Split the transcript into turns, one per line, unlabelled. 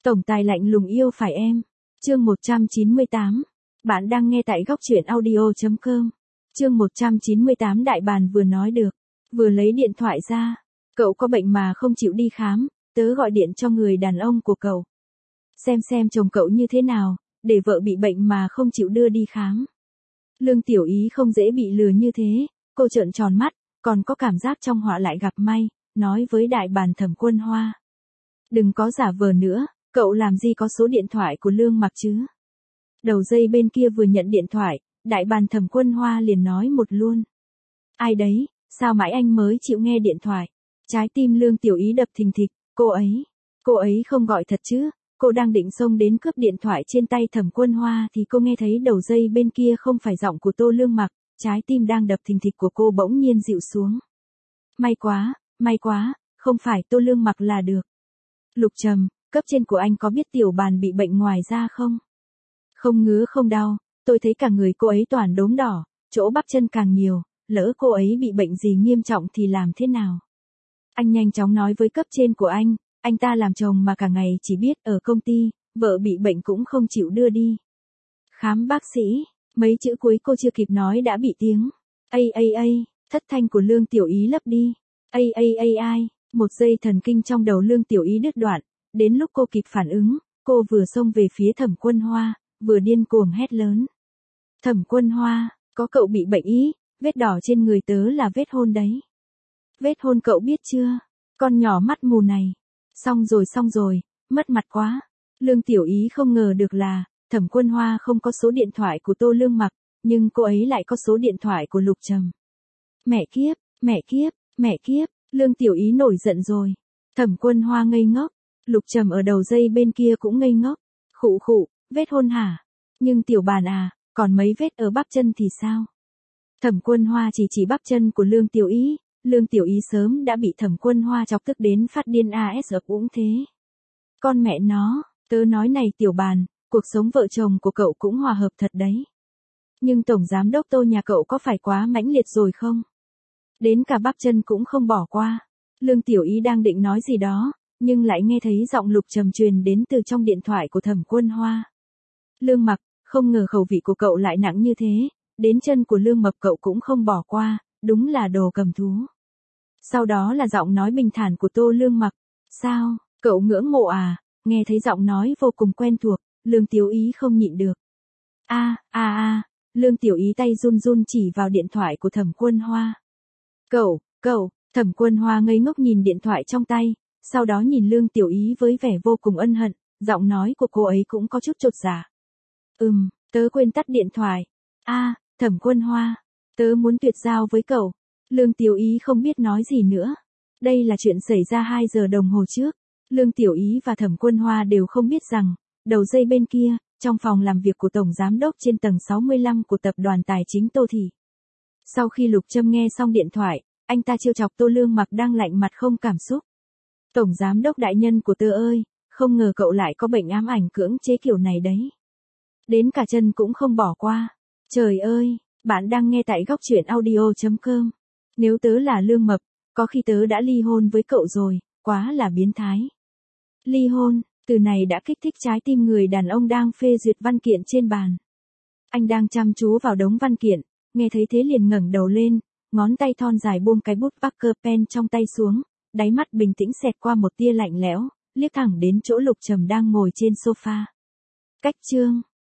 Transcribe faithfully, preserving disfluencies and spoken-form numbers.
Tổng tài lạnh lùng yêu phải em. Chương một trăm chín mươi tám. Bạn đang nghe tại góc truyện audio chấm com. Chương một trăm chín mươi tám. Đại bàn vừa nói được, vừa lấy điện thoại ra. Cậu có bệnh mà không chịu đi khám, tớ gọi điện cho người đàn ông của cậu. Xem xem chồng cậu như thế nào, để vợ bị bệnh mà không chịu đưa đi khám. Lương Tiểu Ý không dễ bị lừa như thế, cô trợn tròn mắt, còn có cảm giác trong họa lại gặp may, nói với đại bàn Thẩm Quân Hoa. Đừng có giả vờ nữa, cậu làm gì có số điện thoại của Lương Mặc chứ? Đầu dây bên kia vừa nhận điện thoại, đại bàn Thẩm Quân Hoa liền nói một luôn. Ai đấy, sao mãi anh mới chịu nghe điện thoại? Trái tim Lương Tiểu Ý đập thình thịch, cô ấy, cô ấy không gọi thật chứ? Cô đang định xông đến cướp điện thoại trên tay Thẩm Quân Hoa thì cô nghe thấy đầu dây bên kia không phải giọng của Tô Lương Mặc, trái tim đang đập thình thịch của cô bỗng nhiên dịu xuống. May quá, may quá, không phải Tô Lương Mặc là được. Lục Trầm, cấp trên của anh có biết tiểu bàn bị bệnh ngoài da không? Không ngứa không đau, tôi thấy cả người cô ấy toàn đốm đỏ, chỗ bắp chân càng nhiều, lỡ cô ấy bị bệnh gì nghiêm trọng thì làm thế nào? Anh nhanh chóng nói với cấp trên của anh, anh ta làm chồng mà cả ngày chỉ biết ở công ty, vợ bị bệnh cũng không chịu đưa đi khám bác sĩ. Mấy chữ cuối cô chưa kịp nói đã bị tiếng ây ây ây, thất thanh của Lương Tiểu Ý lấp đi. Ây ây ây ai, một giây thần kinh trong đầu Lương Tiểu Ý đứt đoạn, đến lúc cô kịp phản ứng, cô vừa xông về phía Thẩm Quân Hoa, vừa điên cuồng hét lớn. Thẩm Quân Hoa, có cậu bị bệnh ý, vết đỏ trên người tớ là vết hôn đấy. Vết hôn cậu biết chưa? Con nhỏ mắt mù này. Xong rồi xong rồi, mất mặt quá. Lương Tiểu Ý không ngờ được là, Thẩm Quân Hoa không có số điện thoại của Tô Lương Mặc, nhưng cô ấy lại có số điện thoại của Lục Trầm. Mẹ kiếp, mẹ kiếp, mẹ kiếp, Lương Tiểu Ý nổi giận rồi. Thẩm Quân Hoa ngây ngốc, Lục Trầm ở đầu dây bên kia cũng ngây ngốc. Khụ khụ, vết hôn hả? Nhưng tiểu bàn à, còn mấy vết ở bắp chân thì sao? Thẩm Quân Hoa chỉ chỉ bắp chân của Lương Tiểu Ý. Lương Tiểu Ý sớm đã bị Thẩm Quân Hoa chọc tức đến phát điên a ét ập cũng thế. Con mẹ nó, tớ nói này tiểu bàn, cuộc sống vợ chồng của cậu cũng hòa hợp thật đấy. Nhưng tổng giám đốc Tô nhà cậu có phải quá mãnh liệt rồi không? Đến cả bắp chân cũng không bỏ qua. Lương Tiểu Ý đang định nói gì đó, nhưng lại nghe thấy giọng Lục Trầm truyền đến từ trong điện thoại của Thẩm Quân Hoa. Lương Mặc, không ngờ khẩu vị của cậu lại nặng như thế, đến chân của Lương Mập cậu cũng không bỏ qua, đúng là đồ cầm thú. Sau đó là giọng nói bình thản của Tô Lương Mặc. Sao, cậu ngưỡng mộ à? Nghe thấy giọng nói vô cùng quen thuộc, Lương Tiểu Ý không nhịn được. A, a a, Lương Tiểu Ý tay run run chỉ vào điện thoại của Thẩm Quân Hoa. Cậu, cậu, Thẩm Quân Hoa ngây ngốc nhìn điện thoại trong tay, sau đó nhìn Lương Tiểu Ý với vẻ vô cùng ân hận, giọng nói của cô ấy cũng có chút chột dạ. Ừm, tớ quên tắt điện thoại. A, Thẩm Quân Hoa, tớ muốn tuyệt giao với cậu. Lương Tiểu Ý không biết nói gì nữa. Đây là chuyện xảy ra hai giờ đồng hồ trước. Lương Tiểu Ý và Thẩm Quân Hoa đều không biết rằng, đầu dây bên kia, trong phòng làm việc của Tổng Giám đốc trên tầng sáu mươi lăm của Tập đoàn Tài chính Tô Thị. Sau khi Lục Trâm nghe xong điện thoại, anh ta trêu chọc Tô Lương Mặc đang lạnh mặt không cảm xúc. Tổng Giám đốc đại nhân của tớ ơi, không ngờ cậu lại có bệnh ám ảnh cưỡng chế kiểu này đấy. Đến cả chân cũng không bỏ qua. Trời ơi, bạn đang nghe tại góc truyện audio chấm com. Nếu tớ là Lương Mập, có khi tớ đã ly hôn với cậu rồi, quá là biến thái. Ly hôn, từ này đã kích thích trái tim người đàn ông đang phê duyệt văn kiện trên bàn. Anh đang chăm chú vào đống văn kiện, nghe thấy thế liền ngẩng đầu lên, ngón tay thon dài buông cái bút Parker pen trong tay xuống, đáy mắt bình tĩnh xẹt qua một tia lạnh lẽo, liếc thẳng đến chỗ Lục Trầm đang ngồi trên sofa. Cách chương